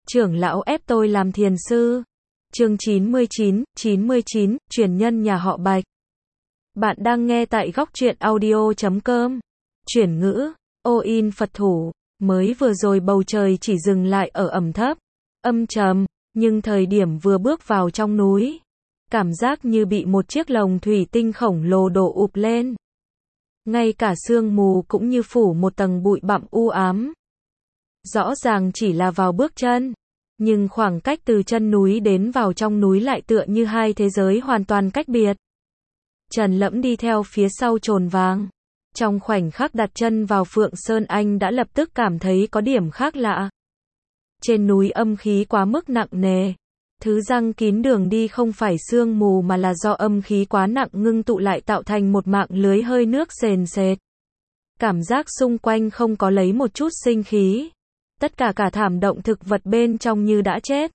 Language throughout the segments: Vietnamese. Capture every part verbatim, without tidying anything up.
Trưởng lão ép tôi làm thiền sư. Chương chín mươi chín, chín mươi chín, truyền nhân nhà họ Bạch. Bạn đang nghe tại góc truyện audio chấm com. Chuyển ngữ, ô in Phật thủ, mới vừa rồi bầu trời chỉ dừng lại ở ẩm thấp, âm trầm, nhưng thời điểm vừa bước vào trong núi, cảm giác như bị một chiếc lồng thủy tinh khổng lồ đổ ụp lên. Ngay cả sương mù cũng như phủ một tầng bụi bặm u ám. Rõ ràng chỉ là vào bước chân, nhưng khoảng cách từ chân núi đến vào trong núi lại tựa như hai thế giới hoàn toàn cách biệt. Trần Lẫm đi theo phía sau Chồn Vàng. Trong khoảnh khắc đặt chân vào Phượng Sơn, anh đã lập tức cảm thấy có điểm khác lạ. Trên núi âm khí quá mức nặng nề. Thứ răng kín đường đi không phải sương mù mà là do âm khí quá nặng ngưng tụ lại tạo thành một mạng lưới hơi nước sền sệt. Cảm giác xung quanh không có lấy một chút sinh khí. Tất cả cả thảm động thực vật bên trong như đã chết.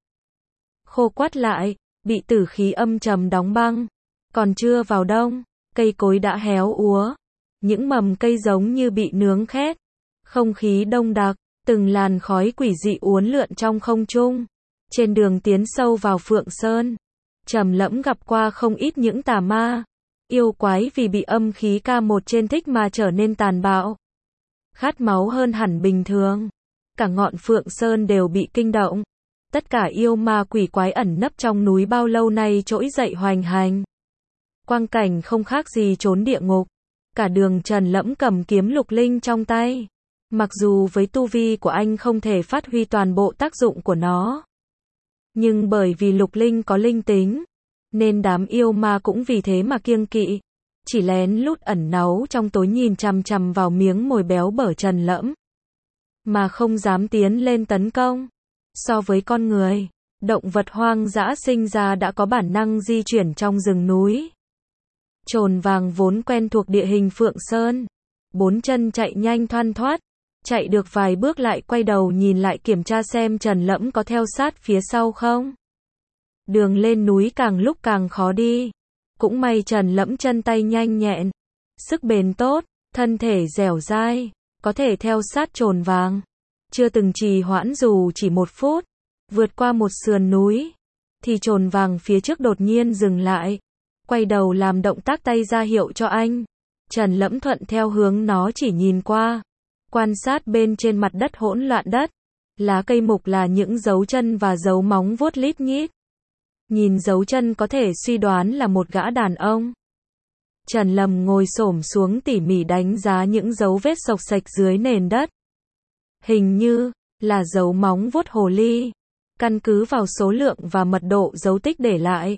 Khô quắt lại, bị tử khí âm trầm đóng băng. Còn chưa vào đông, cây cối đã héo úa. Những mầm cây giống như bị nướng khét. Không khí đông đặc, từng làn khói quỷ dị uốn lượn trong không trung. Trên đường tiến sâu vào Phượng Sơn, Trầm Lẫm gặp qua không ít những tà ma, yêu quái vì bị âm khí ca một trên thích mà trở nên tàn bạo, khát máu hơn hẳn bình thường. Cả ngọn Phượng Sơn đều bị kinh động. Tất cả yêu ma quỷ quái ẩn nấp trong núi bao lâu nay trỗi dậy hoành hành. Quang cảnh không khác gì trốn địa ngục. Cả đường Trần Lẫm cầm kiếm lục linh trong tay. Mặc dù với tu vi của anh không thể phát huy toàn bộ tác dụng của nó, nhưng bởi vì lục linh có linh tính, nên đám yêu ma cũng vì thế mà kiêng kỵ. Chỉ lén lút ẩn náu trong tối nhìn chằm chằm vào miếng mồi béo bở Trần Lẫm, mà không dám tiến lên tấn công. So với con người, động vật hoang dã sinh ra đã có bản năng di chuyển trong rừng núi. Chồn Vàng vốn quen thuộc địa hình Phượng Sơn, bốn chân chạy nhanh thoăn thoắt, chạy được vài bước lại quay đầu nhìn lại kiểm tra xem Trần Lẫm có theo sát phía sau không. Đường lên núi càng lúc càng khó đi. Cũng may Trần Lẫm chân tay nhanh nhẹn, sức bền tốt, thân thể dẻo dai, có thể theo sát Chồn Vàng. Chưa từng trì hoãn dù chỉ một phút, vượt qua một sườn núi, thì Chồn Vàng phía trước đột nhiên dừng lại, quay đầu làm động tác tay ra hiệu cho anh. Trần Lẫm thuận theo hướng nó chỉ nhìn qua, quan sát bên trên mặt đất hỗn loạn đất, lá cây mục là những dấu chân và dấu móng vuốt lít nhít. Nhìn dấu chân có thể suy đoán là một gã đàn ông. Trần Lầm ngồi xổm xuống tỉ mỉ đánh giá những dấu vết xộc xệch dưới nền đất. Hình như là dấu móng vuốt hồ ly. Căn cứ vào số lượng và mật độ dấu tích để lại,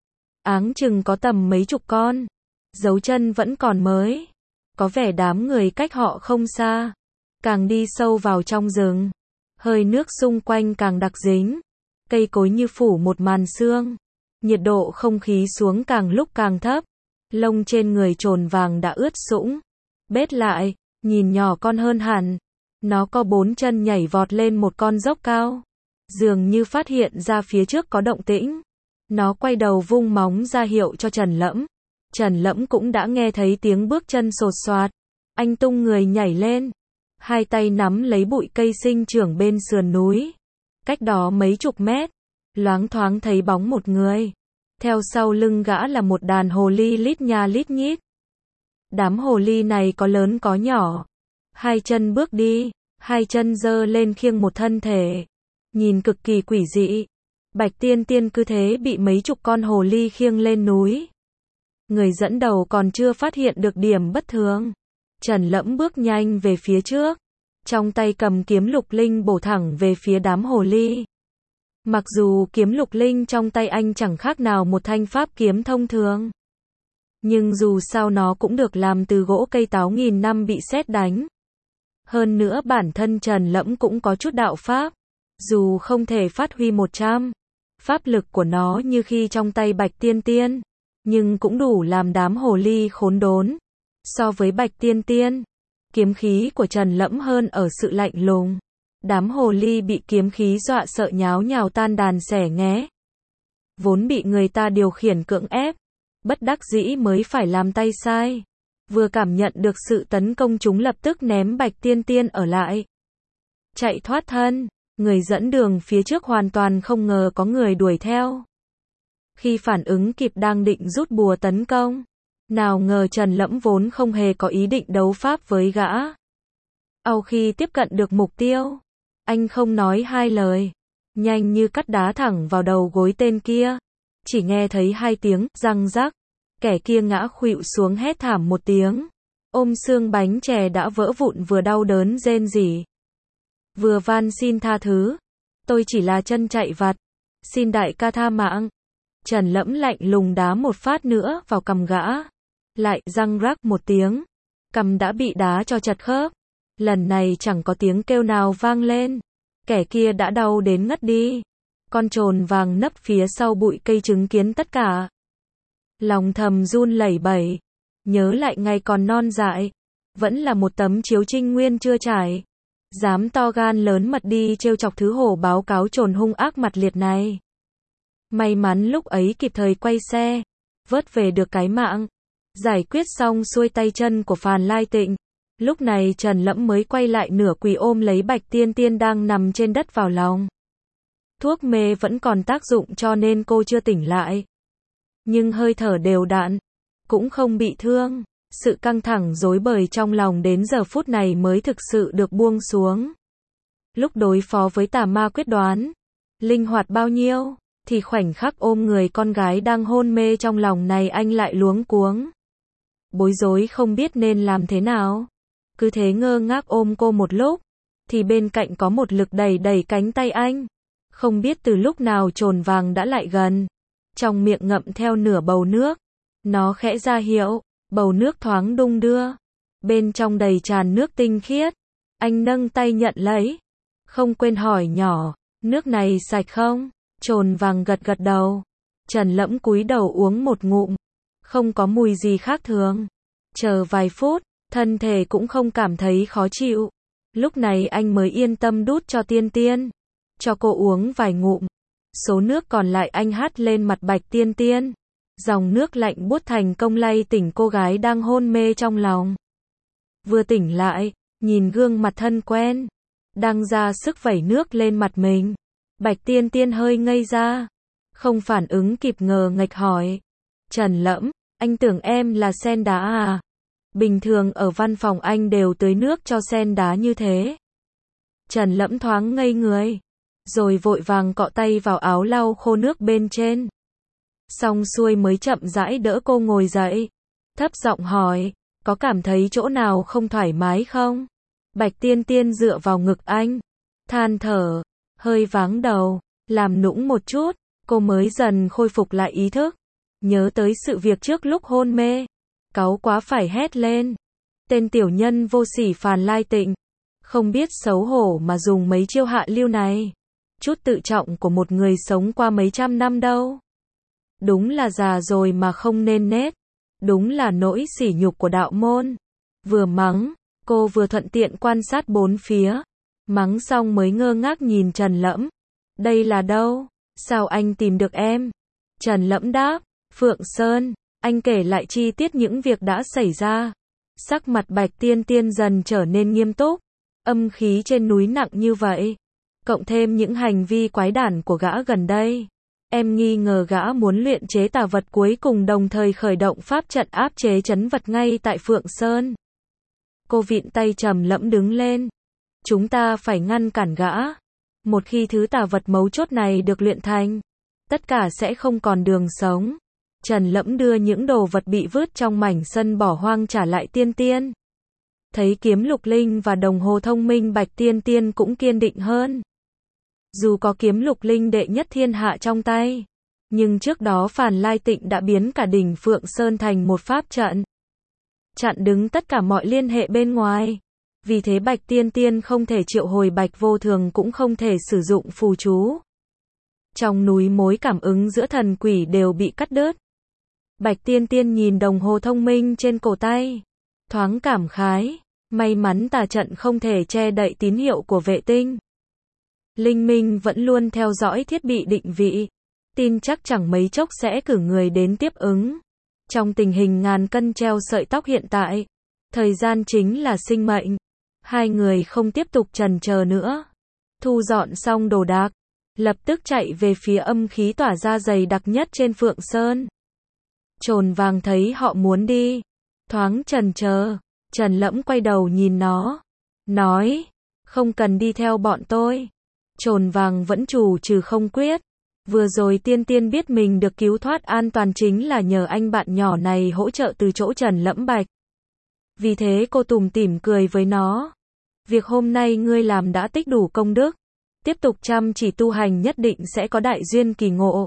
áng chừng có tầm mấy chục con. Dấu chân vẫn còn mới, có vẻ đám người cách họ không xa. Càng đi sâu vào trong rừng, hơi nước xung quanh càng đặc dính. Cây cối như phủ một màn sương. Nhiệt độ không khí xuống càng lúc càng thấp. Lông trên người Chồn Vàng đã ướt sũng, bết lại, nhìn nhỏ con hơn hẳn. Nó có bốn chân nhảy vọt lên một con dốc cao, dường như phát hiện ra phía trước có động tĩnh. Nó quay đầu vung móng ra hiệu cho Trần Lẫm. Trần Lẫm cũng đã nghe thấy tiếng bước chân sột soạt. Anh tung người nhảy lên, hai tay nắm lấy bụi cây sinh trưởng bên sườn núi. Cách đó mấy chục mét, loáng thoáng thấy bóng một người. Theo sau lưng gã là một đàn hồ ly lít nha lít nhít. Đám hồ ly này có lớn có nhỏ. Hai chân bước đi, hai chân giơ lên khiêng một thân thể. Nhìn cực kỳ quỷ dị. Bạch Tiên Tiên cứ thế bị mấy chục con hồ ly khiêng lên núi. Người dẫn đầu còn chưa phát hiện được điểm bất thường. Trần Lẫm bước nhanh về phía trước, trong tay cầm kiếm lục linh bổ thẳng về phía đám hồ ly. Mặc dù kiếm lục linh trong tay anh chẳng khác nào một thanh pháp kiếm thông thường, nhưng dù sao nó cũng được làm từ gỗ cây táo nghìn năm bị sét đánh. Hơn nữa bản thân Trần Lẫm cũng có chút đạo pháp, dù không thể phát huy một trăm pháp lực của nó như khi trong tay Bạch Tiên Tiên, nhưng cũng đủ làm đám hồ ly khốn đốn. So với Bạch Tiên Tiên, kiếm khí của Trần Lẫm hơn ở sự lạnh lùng. Đám hồ ly bị kiếm khí dọa sợ nháo nhào tan đàn xẻ nghé. Vốn bị người ta điều khiển cưỡng ép, bất đắc dĩ mới phải làm tay sai. Vừa cảm nhận được sự tấn công chúng lập tức ném Bạch Tiên Tiên ở lại. Chạy thoát thân, Người dẫn đường phía trước hoàn toàn không ngờ có người đuổi theo. Khi phản ứng kịp đang định rút bùa tấn công. Nào ngờ Trần Lẫm vốn không hề có ý định đấu pháp với gã. Sau khi tiếp cận được mục tiêu, anh không nói hai lời. Nhanh như cắt đá thẳng vào đầu gối tên kia. Chỉ nghe thấy hai tiếng răng rắc. Kẻ kia ngã khuỵu xuống hét thảm một tiếng. Ôm xương bánh chè đã vỡ vụn vừa đau đớn rên rỉ. Vừa van xin tha thứ. Tôi chỉ là chân chạy vặt. Xin đại ca tha mạng. Trần Lẫm lạnh lùng đá một phát nữa vào cằm gã. Lại răng rắc một tiếng. Cằm đã bị đá cho chật khớp. Lần này chẳng có tiếng kêu nào vang lên. Kẻ kia đã đau đến ngất đi. Con trồn vàng nấp phía sau bụi cây chứng kiến tất cả. Lòng thầm run lẩy bẩy. Nhớ lại ngày còn non dại. Vẫn là một tấm chiếu trinh nguyên chưa trải. Dám to gan lớn mật đi trêu chọc thứ hổ báo cáo trồn hung ác mặt liệt này. May mắn lúc ấy kịp thời quay xe. Vớt về được cái mạng. Giải quyết xong xuôi tay chân của Phàn Lai Tịnh. Lúc này Trần Lẫm mới quay lại nửa quỳ ôm lấy Bạch Tiên Tiên đang nằm trên đất vào lòng. Thuốc mê vẫn còn tác dụng cho nên cô chưa tỉnh lại. Nhưng hơi thở đều đặn. Cũng không bị thương. Sự căng thẳng rối bời trong lòng đến giờ phút này mới thực sự được buông xuống. Lúc đối phó với tà ma quyết đoán. Linh hoạt bao nhiêu. Thì khoảnh khắc ôm người con gái đang hôn mê trong lòng này anh lại luống cuống. Bối rối không biết nên làm thế nào. Cứ thế ngơ ngác ôm cô một lúc. Thì bên cạnh có một lực đẩy đẩy cánh tay anh. Không biết từ lúc nào trồn vàng đã lại gần. Trong miệng ngậm theo nửa bầu nước. Nó khẽ ra hiệu. Bầu nước thoáng đung đưa. Bên trong đầy tràn nước tinh khiết. Anh nâng tay nhận lấy. Không quên hỏi nhỏ. Nước này sạch không? Trồn vàng gật gật đầu. Trần Lẫm cúi đầu uống một ngụm. Không có mùi gì khác thường. Chờ vài phút. Thân thể cũng không cảm thấy khó chịu. Lúc này anh mới yên tâm đút cho Tiên Tiên. Cho cô uống vài ngụm. Số nước còn lại anh hắt lên mặt Bạch Tiên Tiên. Dòng nước lạnh buốt thành công lay tỉnh cô gái đang hôn mê trong lòng. Vừa tỉnh lại, nhìn gương mặt thân quen. Đang ra sức vẩy nước lên mặt mình. Bạch Tiên Tiên hơi ngây ra. Không phản ứng kịp ngờ nghệch hỏi. Trần Lẫm, anh tưởng em là sen đá à? Bình thường ở văn phòng anh đều tưới nước cho sen đá như thế. Trần Lẫm thoáng ngây người. Rồi vội vàng cọ tay vào áo lau khô nước bên trên. Xong xuôi mới chậm rãi đỡ cô ngồi dậy. Thấp giọng hỏi, có cảm thấy chỗ nào không thoải mái không? Bạch Tiên Tiên dựa vào ngực anh. Than thở, hơi váng đầu, làm nũng một chút. Cô mới dần khôi phục lại ý thức. Nhớ tới sự việc trước lúc hôn mê. Cáu quá phải hét lên. Tên tiểu nhân vô sỉ Phàn Lai Tịnh. Không biết xấu hổ mà dùng mấy chiêu hạ lưu này. Chút tự trọng của một người sống qua mấy trăm năm đâu. Đúng là già rồi mà không nên nết. Đúng là nỗi sỉ nhục của đạo môn. Vừa mắng, cô vừa thuận tiện quan sát bốn phía. Mắng xong mới ngơ ngác nhìn Trần Lẫm. Đây là đâu? Sao anh tìm được em? Trần Lẫm đáp, Phượng Sơn. Anh kể lại chi tiết những việc đã xảy ra. Sắc mặt Bạch Tiên Tiên dần trở nên nghiêm túc. Âm khí trên núi nặng như vậy. Cộng thêm những hành vi quái đản của gã gần đây. Em nghi ngờ gã muốn luyện chế tà vật cuối cùng đồng thời khởi động pháp trận áp chế trấn vật ngay tại Phượng Sơn. Cô vịn tay Trầm Lẫm đứng lên. Chúng ta phải ngăn cản gã. Một khi thứ tà vật mấu chốt này được luyện thành, tất cả sẽ không còn đường sống. Trần Lẫm đưa những đồ vật bị vứt trong mảnh sân bỏ hoang trả lại Tiên Tiên. Thấy kiếm lục linh và đồng hồ thông minh Bạch Tiên Tiên cũng kiên định hơn. Dù có kiếm lục linh đệ nhất thiên hạ trong tay, nhưng trước đó Phàn Lai Tịnh đã biến cả đỉnh Phượng Sơn thành một pháp trận. Chặn đứng tất cả mọi liên hệ bên ngoài. Vì thế Bạch Tiên Tiên không thể triệu hồi Bạch Vô Thường cũng không thể sử dụng phù chú. Trong núi mối cảm ứng giữa thần quỷ đều bị cắt đứt. Bạch Tiên Tiên nhìn đồng hồ thông minh trên cổ tay. Thoáng cảm khái. May mắn tà trận không thể che đậy tín hiệu của vệ tinh. Linh Minh vẫn luôn theo dõi thiết bị định vị. Tin chắc chẳng mấy chốc sẽ cử người đến tiếp ứng. Trong tình hình ngàn cân treo sợi tóc hiện tại, thời gian chính là sinh mệnh. Hai người không tiếp tục chần chờ nữa. thu dọn xong đồ đạc, lập tức chạy về phía âm khí tỏa ra dày đặc nhất trên Phượng Sơn. Trồn vàng thấy họ muốn đi, thoáng chần chờ, Trần Lẫm quay đầu nhìn nó, nói, không cần đi theo bọn tôi. Trồn vàng vẫn trù trừ không quyết. Vừa rồi Tiên Tiên biết mình được cứu thoát an toàn chính là nhờ anh bạn nhỏ này hỗ trợ từ chỗ Trần Lẫm Bạch. Vì thế cô tủm tỉm cười với nó. Việc hôm nay ngươi làm đã tích đủ công đức. Tiếp tục chăm chỉ tu hành nhất định sẽ có đại duyên kỳ ngộ.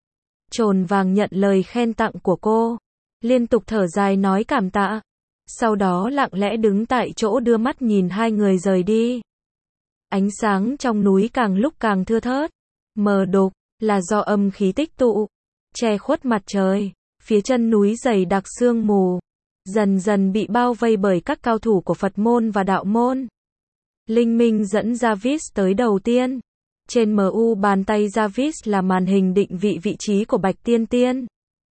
Trồn vàng nhận lời khen tặng của cô, liên tục thở dài nói cảm tạ. Sau đó lặng lẽ đứng tại chỗ đưa mắt nhìn hai người rời đi. Ánh sáng trong núi càng lúc càng thưa thớt, mờ đục, là do âm khí tích tụ, che khuất mặt trời. Phía chân núi dày đặc sương mù, dần dần bị bao vây bởi các cao thủ của Phật môn và đạo môn. Linh Minh dẫn Jarvis tới đầu tiên. Trên em u bàn tay Jarvis là màn hình định vị vị trí của Bạch Tiên Tiên.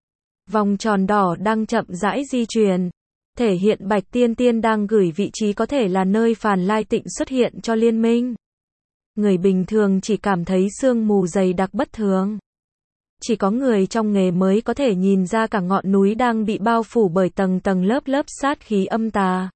Vòng tròn đỏ đang chậm rãi di chuyển, thể hiện Bạch Tiên Tiên đang gửi vị trí có thể là nơi Phàn Lai Tịnh xuất hiện cho liên minh. Người bình thường chỉ cảm thấy sương mù dày đặc bất thường. Chỉ có người trong nghề mới có thể nhìn ra cả ngọn núi đang bị bao phủ bởi tầng tầng lớp lớp sát khí âm tà.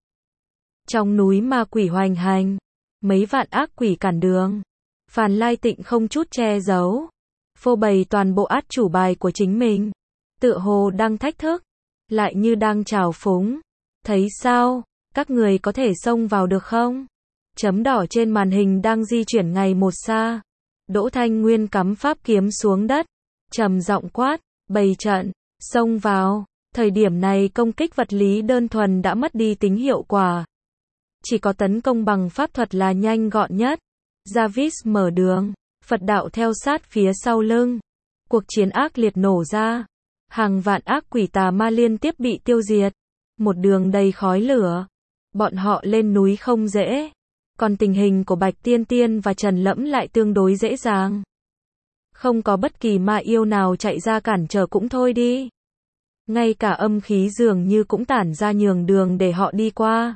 Trong núi ma quỷ hoành hành, mấy vạn ác quỷ cản đường. Phàn Lai Tịnh không chút che giấu, phô bày toàn bộ át chủ bài của chính mình. Tựa hồ đang thách thức, lại như đang trào phúng. Thấy sao, các người có thể xông vào được không? Chấm đỏ trên màn hình đang di chuyển ngày một xa. Đỗ Thanh Nguyên cắm pháp kiếm xuống đất, trầm giọng quát, bày trận, xông vào. Thời điểm này công kích vật lý đơn thuần đã mất đi tính hiệu quả. Chỉ có tấn công bằng pháp thuật là nhanh gọn nhất. Jarvis mở đường, Phật đạo theo sát phía sau lưng. Cuộc chiến ác liệt nổ ra. Hàng vạn ác quỷ tà ma liên tiếp bị tiêu diệt. Một đường đầy khói lửa. Bọn họ lên núi không dễ. Còn tình hình của Bạch Tiên Tiên và Trần Lẫm lại tương đối dễ dàng. Không có bất kỳ ma yêu nào chạy ra cản trở cũng thôi đi. Ngay cả âm khí dường như cũng tản ra nhường đường để họ đi qua.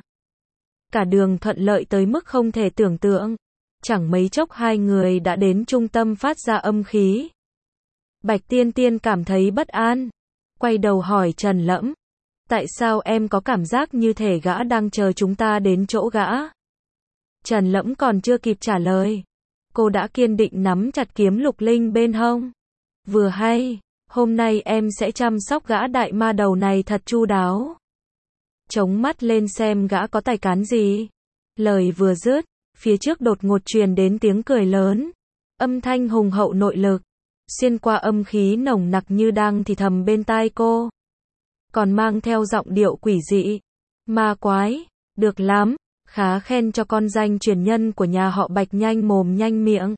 Cả đường thuận lợi tới mức không thể tưởng tượng. Chẳng mấy chốc hai người đã đến trung tâm phát ra âm khí. Bạch Tiên Tiên cảm thấy bất an. Quay đầu hỏi Trần Lẫm. Tại sao em có cảm giác như thể gã đang chờ chúng ta đến chỗ gã? Trần Lẫm còn chưa kịp trả lời. Cô đã kiên định nắm chặt kiếm lục linh bên hông. Vừa hay, hôm nay em sẽ chăm sóc gã đại ma đầu này thật chu đáo. Chống mắt lên xem gã có tài cán gì. Lời vừa dứt, phía trước đột ngột truyền đến tiếng cười lớn. Âm thanh hùng hậu nội lực, xuyên qua âm khí nồng nặc như đang thì thầm bên tai cô. Còn mang theo giọng điệu quỷ dị. Ma quái, được lắm, khá khen cho con danh truyền nhân của nhà họ Bạch nhanh mồm nhanh miệng.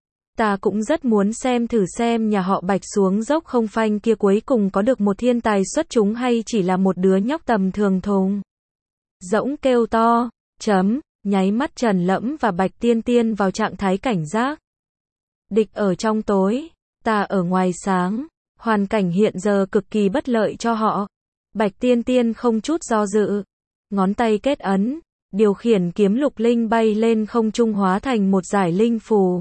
Ta cũng rất muốn xem thử xem nhà họ Bạch xuống dốc không phanh kia cuối cùng có được một thiên tài xuất chúng hay chỉ là một đứa nhóc tầm thường thùng. Dỗng kêu to, chấm, nháy mắt Trần Lẫm và Bạch Tiên Tiên vào trạng thái cảnh giác. Địch ở trong tối, ta ở ngoài sáng, hoàn cảnh hiện giờ cực kỳ bất lợi cho họ. Bạch Tiên Tiên không chút do dự, ngón tay kết ấn, điều khiển kiếm lục linh bay lên không trung hóa thành một dải linh phù.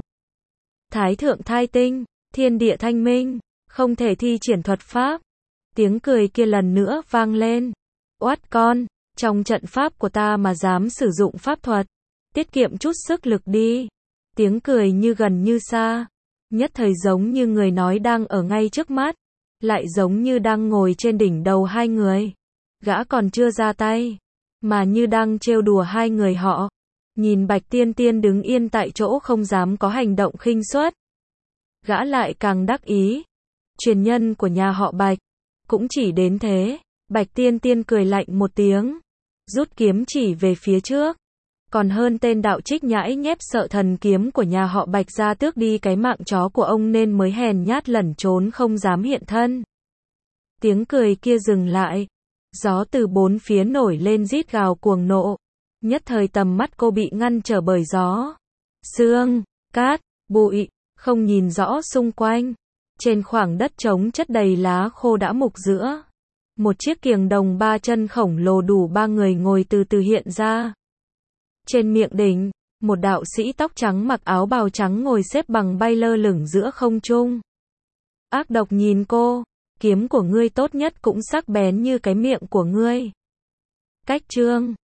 Thái thượng thai tinh, thiên địa thanh minh, không thể thi triển thuật pháp. Tiếng cười kia lần nữa vang lên. Oát con, trong trận pháp của ta mà dám sử dụng pháp thuật, tiết kiệm chút sức lực đi. Tiếng cười như gần như xa, nhất thời giống như người nói đang ở ngay trước mắt, lại giống như đang ngồi trên đỉnh đầu hai người. Gã còn chưa ra tay, mà như đang trêu đùa hai người họ. Nhìn Bạch Tiên Tiên đứng yên tại chỗ không dám có hành động khinh suất. Gã lại càng đắc ý. Truyền nhân của nhà họ Bạch. Cũng chỉ đến thế. Bạch Tiên Tiên cười lạnh một tiếng. Rút kiếm chỉ về phía trước. Còn hơn tên đạo trích nhãi nhép sợ thần kiếm của nhà họ Bạch ra tước đi cái mạng chó của ông nên mới hèn nhát lẩn trốn không dám hiện thân. Tiếng cười kia dừng lại. Gió từ bốn phía nổi lên rít gào cuồng nộ. Nhất thời tầm mắt cô bị ngăn trở bởi gió. Sương, cát, bụi, không nhìn rõ xung quanh. Trên khoảng đất trống chất đầy lá khô đã mục giữa. Một chiếc kiềng đồng ba chân khổng lồ đủ ba người ngồi từ từ hiện ra. Trên miệng đỉnh, Một đạo sĩ tóc trắng mặc áo bào trắng ngồi xếp bằng bay lơ lửng giữa không trung. Ác độc nhìn cô, kiếm của ngươi tốt nhất cũng sắc bén như cái miệng của ngươi. Cách chương